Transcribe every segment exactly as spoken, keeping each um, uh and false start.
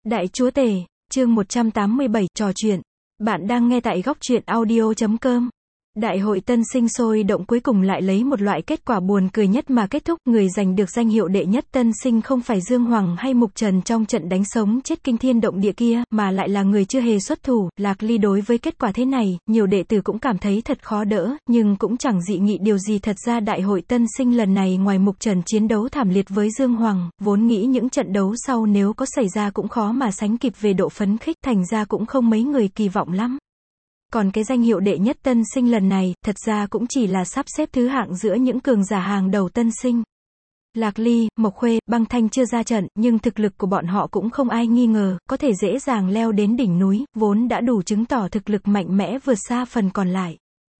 Đại Chúa Tể, chương một trăm tám mươi bảy, trò chuyện. Bạn đang nghe tại góc truyện audio chấm com. Đại hội tân sinh sôi động cuối cùng lại lấy một loại kết quả buồn cười nhất mà kết thúc. Người giành được danh hiệu đệ nhất tân sinh không phải Dương Hoàng hay Mục Trần trong trận đánh sống chết kinh thiên động địa kia, mà lại là người chưa hề xuất thủ, Lạc Ly. Đối với kết quả thế này, nhiều đệ tử cũng cảm thấy thật khó đỡ, nhưng cũng chẳng dị nghị điều gì. Thật ra đại hội tân sinh lần này ngoài Mục Trần chiến đấu thảm liệt với Dương Hoàng, vốn nghĩ những trận đấu sau nếu có xảy ra cũng khó mà sánh kịp về độ phấn khích, thành ra cũng không mấy người kỳ vọng lắm. Còn cái danh hiệu đệ nhất tân sinh lần này, thật ra cũng chỉ là sắp xếp thứ hạng giữa những cường giả hàng đầu tân sinh. Lạc Ly, Mộc Khuê, Băng Thanh chưa ra trận, nhưng thực lực của bọn họ cũng không ai nghi ngờ, có thể dễ dàng leo đến đỉnh núi, vốn đã đủ chứng tỏ thực lực mạnh mẽ vượt xa phần còn lại.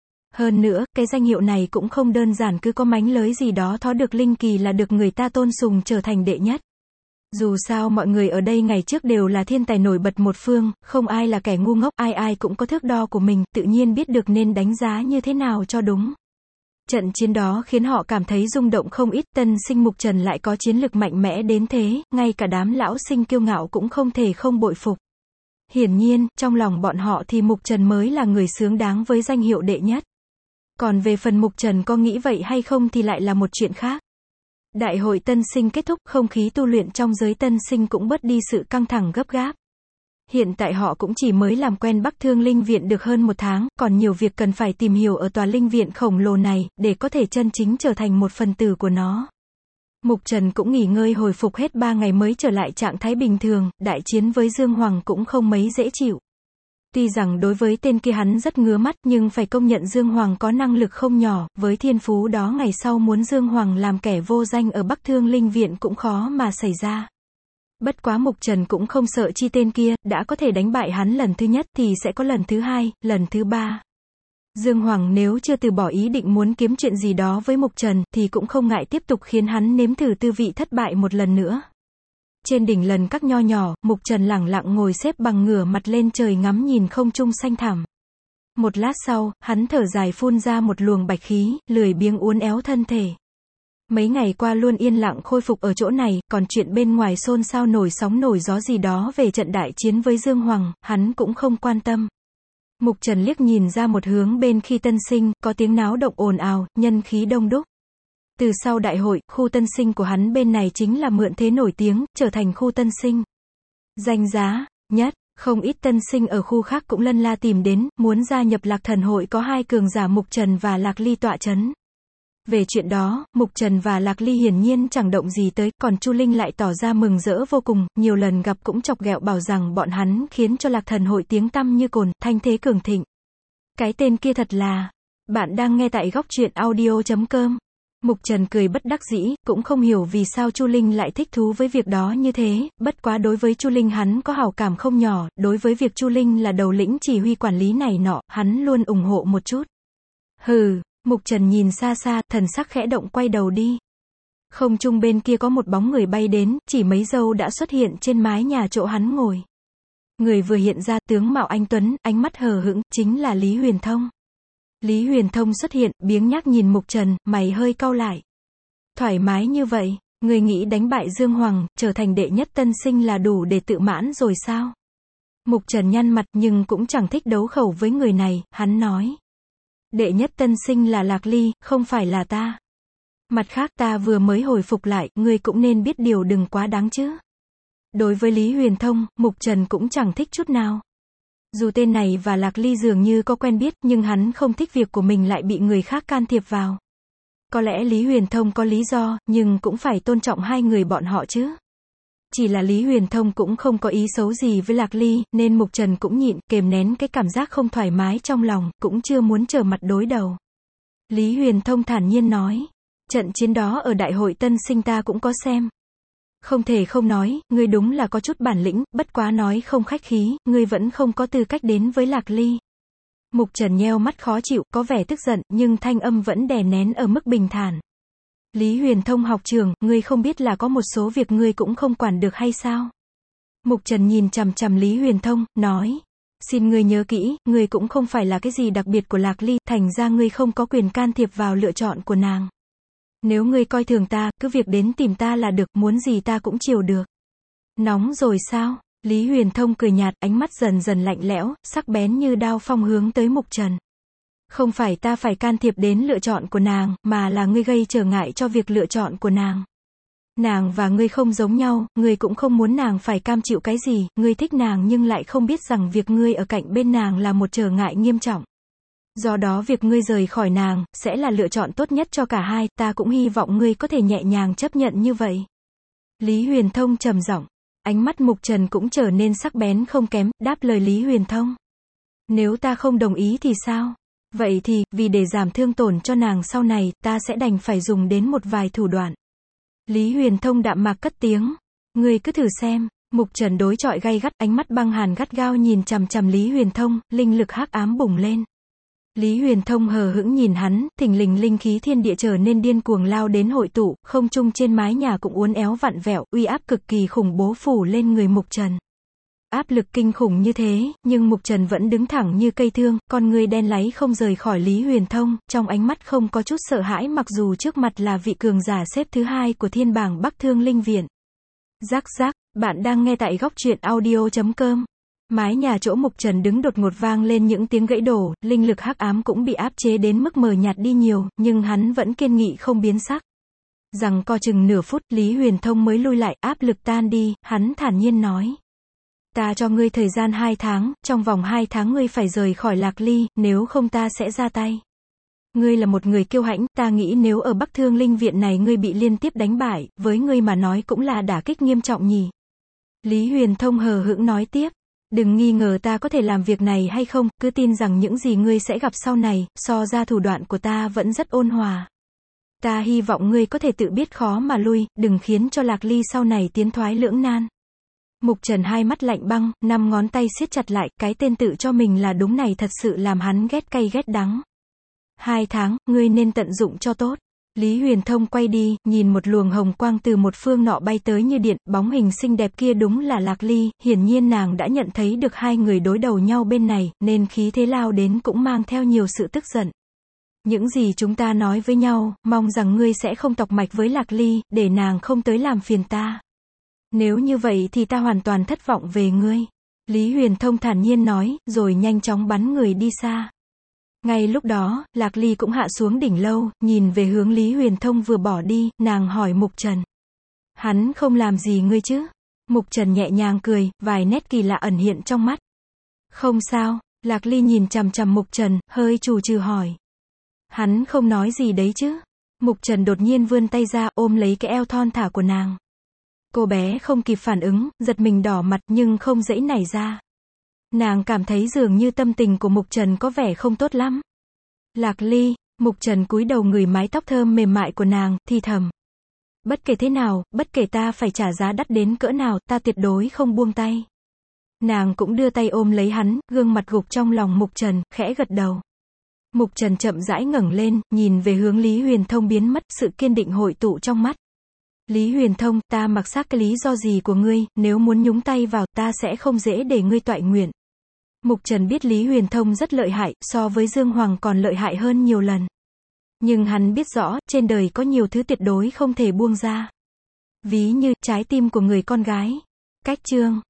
Hơn nữa, cái danh hiệu này cũng không đơn giản cứ có mánh lới gì đó thó được linh kỳ là được người ta tôn sùng trở thành đệ nhất. Dù sao mọi người ở đây ngày trước đều là thiên tài nổi bật một phương, không ai là kẻ ngu ngốc, ai ai cũng có thước đo của mình, tự nhiên biết được nên đánh giá như thế nào cho đúng. Trận chiến đó khiến họ cảm thấy rung động không ít. Tân sinh Mục Trần lại có chiến lực mạnh mẽ đến thế, ngay cả đám lão sinh kiêu ngạo cũng không thể không bội phục. Hiển nhiên, trong lòng bọn họ thì Mục Trần mới là người xứng đáng với danh hiệu đệ nhất. Còn về phần Mục Trần có nghĩ vậy hay không thì lại là một chuyện khác. Đại hội tân sinh kết thúc, không khí tu luyện trong giới tân sinh cũng bớt đi sự căng thẳng gấp gáp. Hiện tại họ cũng chỉ mới làm quen Bắc Thương Linh Viện được hơn một tháng, còn nhiều việc cần phải tìm hiểu ở tòa linh viện khổng lồ này, để có thể chân chính trở thành một phần tử của nó. Mục Trần cũng nghỉ ngơi hồi phục hết ba ngày mới trở lại trạng thái bình thường, đại chiến với Dương Hoàng cũng không mấy dễ chịu. Tuy rằng đối với tên kia hắn rất ngứa mắt, nhưng phải công nhận Dương Hoàng có năng lực không nhỏ, với thiên phú đó ngày sau muốn Dương Hoàng làm kẻ vô danh ở Bắc Thương Linh Viện cũng khó mà xảy ra. Bất quá Mục Trần cũng không sợ chi tên kia, đã có thể đánh bại hắn lần thứ nhất thì sẽ có lần thứ hai, lần thứ ba. Dương Hoàng nếu chưa từ bỏ ý định muốn kiếm chuyện gì đó với Mục Trần, thì cũng không ngại tiếp tục khiến hắn nếm thử tư vị thất bại một lần nữa. Trên đỉnh lần các nho nhỏ, Mục Trần lẳng lặng ngồi xếp bằng ngửa mặt lên trời ngắm nhìn không trung xanh thẳm. Một lát sau, hắn thở dài phun ra một luồng bạch khí, lười biếng uốn éo thân thể. Mấy ngày qua luôn yên lặng khôi phục ở chỗ này, còn chuyện bên ngoài xôn xao nổi sóng nổi gió gì đó về trận đại chiến với Dương Hoàng, hắn cũng không quan tâm. Mục Trần liếc nhìn ra một hướng bên khi tân sinh, có tiếng náo động ồn ào, nhân khí đông đúc. Từ sau đại hội, khu tân sinh của hắn bên này chính là mượn thế nổi tiếng, trở thành khu tân sinh danh giá nhất. Không ít tân sinh ở khu khác cũng lân la tìm đến, muốn gia nhập Lạc Thần hội có hai cường giả Mục Trần và Lạc Ly tọa chấn. Về chuyện đó, Mục Trần và Lạc Ly hiển nhiên chẳng động gì tới, còn Chu Linh lại tỏ ra mừng rỡ vô cùng, nhiều lần gặp cũng chọc ghẹo bảo rằng bọn hắn khiến cho Lạc Thần hội tiếng tăm như cồn, thanh thế cường thịnh. Cái tên kia thật là... Bạn đang nghe tại góc truyện audio chấm com. Mục Trần cười bất đắc dĩ, cũng không hiểu vì sao Chu Linh lại thích thú với việc đó như thế, bất quá đối với Chu Linh hắn có hảo cảm không nhỏ, đối với việc Chu Linh là đầu lĩnh chỉ huy quản lý này nọ, hắn luôn ủng hộ một chút. Hừ, Mục Trần nhìn xa xa, thần sắc khẽ động quay đầu đi. Không trung bên kia có một bóng người bay đến, chỉ mấy giây đã xuất hiện trên mái nhà chỗ hắn ngồi. Người vừa hiện ra, tướng mạo anh tuấn, ánh mắt hờ hững, chính là Lý Huyền Thông. Lý Huyền Thông xuất hiện, biếng nhác nhìn Mục Trần, mày hơi cau lại. Thoải mái như vậy, người nghĩ đánh bại Dương Hoàng, trở thành đệ nhất tân sinh là đủ để tự mãn rồi sao? Mục Trần nhăn mặt nhưng cũng chẳng thích đấu khẩu với người này, hắn nói. Đệ nhất tân sinh là Lạc Ly, không phải là ta. Mặt khác ta vừa mới hồi phục lại, ngươi cũng nên biết điều đừng quá đáng chứ. Đối với Lý Huyền Thông, Mục Trần cũng chẳng thích chút nào. Dù tên này và Lạc Ly dường như có quen biết, nhưng hắn không thích việc của mình lại bị người khác can thiệp vào. Có lẽ Lý Huyền Thông có lý do, nhưng cũng phải tôn trọng hai người bọn họ chứ. Chỉ là Lý Huyền Thông cũng không có ý xấu gì với Lạc Ly, nên Mục Trần cũng nhịn, kềm nén cái cảm giác không thoải mái trong lòng, cũng chưa muốn trở mặt đối đầu. Lý Huyền Thông thản nhiên nói, trận chiến đó ở đại hội tân sinh ta cũng có xem. Không thể không nói, ngươi đúng là có chút bản lĩnh, bất quá nói không khách khí, ngươi vẫn không có tư cách đến với Lạc Ly. Mục Trần nheo mắt khó chịu, có vẻ tức giận, nhưng thanh âm vẫn đè nén ở mức bình thản. Lý Huyền Thông học trường, ngươi không biết là có một số việc ngươi cũng không quản được hay sao? Mục Trần nhìn chằm chằm Lý Huyền Thông, nói. Xin ngươi nhớ kỹ, ngươi cũng không phải là cái gì đặc biệt của Lạc Ly, thành ra ngươi không có quyền can thiệp vào lựa chọn của nàng. Nếu ngươi coi thường ta, cứ việc đến tìm ta là được, muốn gì ta cũng chiều được. Nóng rồi sao? Lý Huyền Thông cười nhạt, ánh mắt dần dần lạnh lẽo, sắc bén như đao phong hướng tới Mục Trần. Không phải ta phải can thiệp đến lựa chọn của nàng, mà là ngươi gây trở ngại cho việc lựa chọn của nàng. Nàng và ngươi không giống nhau, ngươi cũng không muốn nàng phải cam chịu cái gì, ngươi thích nàng nhưng lại không biết rằng việc ngươi ở cạnh bên nàng là một trở ngại nghiêm trọng. Do đó việc ngươi rời khỏi nàng, sẽ là lựa chọn tốt nhất cho cả hai, ta cũng hy vọng ngươi có thể nhẹ nhàng chấp nhận như vậy. Lý Huyền Thông trầm giọng, ánh mắt Mục Trần cũng trở nên sắc bén không kém, đáp lời Lý Huyền Thông. Nếu ta không đồng ý thì sao? Vậy thì, vì để giảm thương tổn cho nàng sau này, ta sẽ đành phải dùng đến một vài thủ đoạn. Lý Huyền Thông đạm mạc cất tiếng. Ngươi cứ thử xem. Mục Trần đối chọi gay gắt, ánh mắt băng hàn gắt gao nhìn chằm chằm Lý Huyền Thông, linh lực hắc ám bùng lên. Lý Huyền Thông hờ hững nhìn hắn, thình lình linh khí thiên địa trở nên điên cuồng lao đến hội tụ, không trung trên mái nhà cũng uốn éo vặn vẹo, uy áp cực kỳ khủng bố phủ lên người Mục Trần. Áp lực kinh khủng như thế, nhưng Mục Trần vẫn đứng thẳng như cây thương, con ngươi đen láy không rời khỏi Lý Huyền Thông, trong ánh mắt không có chút sợ hãi mặc dù trước mặt là vị cường giả xếp thứ hai của thiên bảng Bắc Thương Linh Viện. Rắc rắc, bạn đang nghe tại góc truyện audio chấm com. Mái nhà chỗ Mục Trần đứng đột ngột vang lên những tiếng gãy đổ, linh lực hắc ám cũng bị áp chế đến mức mờ nhạt đi nhiều, nhưng hắn vẫn kiên nghị không biến sắc. Rằng co chừng nửa phút, Lý Huyền Thông mới lui lại, áp lực tan đi, hắn thản nhiên nói. Ta cho ngươi thời gian hai tháng, trong vòng hai tháng ngươi phải rời khỏi Lạc Ly, nếu không ta sẽ ra tay. Ngươi là một người kiêu hãnh, ta nghĩ nếu ở Bắc Thương Linh Viện này ngươi bị liên tiếp đánh bại, với ngươi mà nói cũng là đả kích nghiêm trọng nhỉ. Lý Huyền Thông hờ hững nói tiếp. Đừng nghi ngờ ta có thể làm việc này hay không, cứ tin rằng những gì ngươi sẽ gặp sau này, so ra thủ đoạn của ta vẫn rất ôn hòa. Ta hy vọng ngươi có thể tự biết khó mà lui, đừng khiến cho Lạc Ly sau này tiến thoái lưỡng nan. Mục Trần hai mắt lạnh băng, năm ngón tay siết chặt lại, cái tên tự cho mình là đúng này thật sự làm hắn ghét cay ghét đắng. Hai tháng, ngươi nên tận dụng cho tốt. Lý Huyền Thông quay đi, nhìn một luồng hồng quang từ một phương nọ bay tới như điện, bóng hình xinh đẹp kia đúng là Lạc Ly, hiển nhiên nàng đã nhận thấy được hai người đối đầu nhau bên này, nên khí thế lao đến cũng mang theo nhiều sự tức giận. Những gì chúng ta nói với nhau, mong rằng ngươi sẽ không tọc mạch với Lạc Ly, để nàng không tới làm phiền ta. Nếu như vậy thì ta hoàn toàn thất vọng về ngươi. Lý Huyền Thông thản nhiên nói, rồi nhanh chóng bắn người đi xa. Ngay lúc đó, Lạc Ly cũng hạ xuống đỉnh lâu, nhìn về hướng Lý Huyền Thông vừa bỏ đi, nàng hỏi Mục Trần. Hắn không làm gì ngươi chứ? Mục Trần nhẹ nhàng cười, vài nét kỳ lạ ẩn hiện trong mắt. Không sao, Lạc Ly nhìn chằm chằm Mục Trần, hơi trù trừ hỏi. Hắn không nói gì đấy chứ? Mục Trần đột nhiên vươn tay ra, ôm lấy cái eo thon thả của nàng. Cô bé không kịp phản ứng, giật mình đỏ mặt nhưng không dãy nảy ra. Nàng cảm thấy dường như tâm tình của Mục Trần có vẻ không tốt lắm. Lạc Ly, Mục Trần cúi đầu ngửi mái tóc thơm mềm mại của nàng, thì thầm. Bất kể thế nào, bất kể ta phải trả giá đắt đến cỡ nào, ta tuyệt đối không buông tay. Nàng cũng đưa tay ôm lấy hắn, gương mặt gục trong lòng Mục Trần, khẽ gật đầu. Mục Trần chậm rãi ngẩng lên, nhìn về hướng Lý Huyền Thông biến mất, sự kiên định hội tụ trong mắt. Lý Huyền Thông, ta mặc xác cái lý do gì của ngươi, nếu muốn nhúng tay vào, ta sẽ không dễ để ngươi toại nguyện. Mục Trần biết Lý Huyền Thông rất lợi hại, so với Dương Hoàng còn lợi hại hơn nhiều lần. Nhưng hắn biết rõ, trên đời có nhiều thứ tuyệt đối không thể buông ra. Ví như, trái tim của người con gái. Cách chương